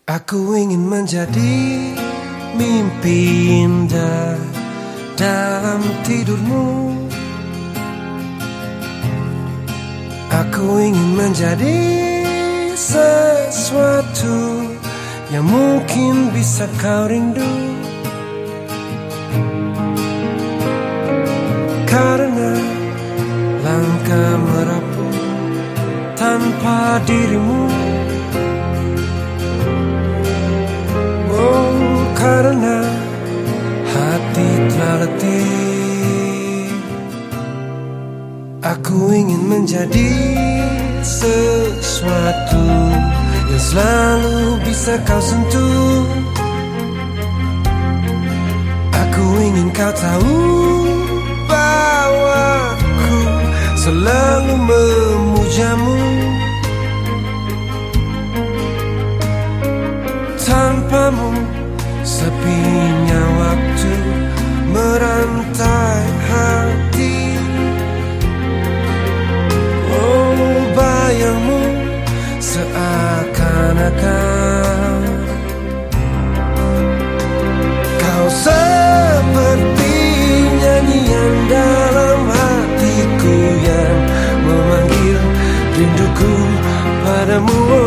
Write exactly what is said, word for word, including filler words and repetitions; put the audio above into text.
Aku ingin menjadi mimpi indah dalam tidurmu. Aku ingin menjadi sesuatu yang mungkin bisa kau rindu. Karena langkah merapuh tanpa dirimu. Oh, karena hati telah letih. Aku ingin menjadi sesuatu yang selalu bisa kau sentuh. Aku ingin kau tahu bahwa aku selalu memujamu. Tanpamu sepinya waktu merantai hati. Oh, bayangmu seakan-akan kau seperti nyanyian dalam hatiku yang memanggil rinduku padamu.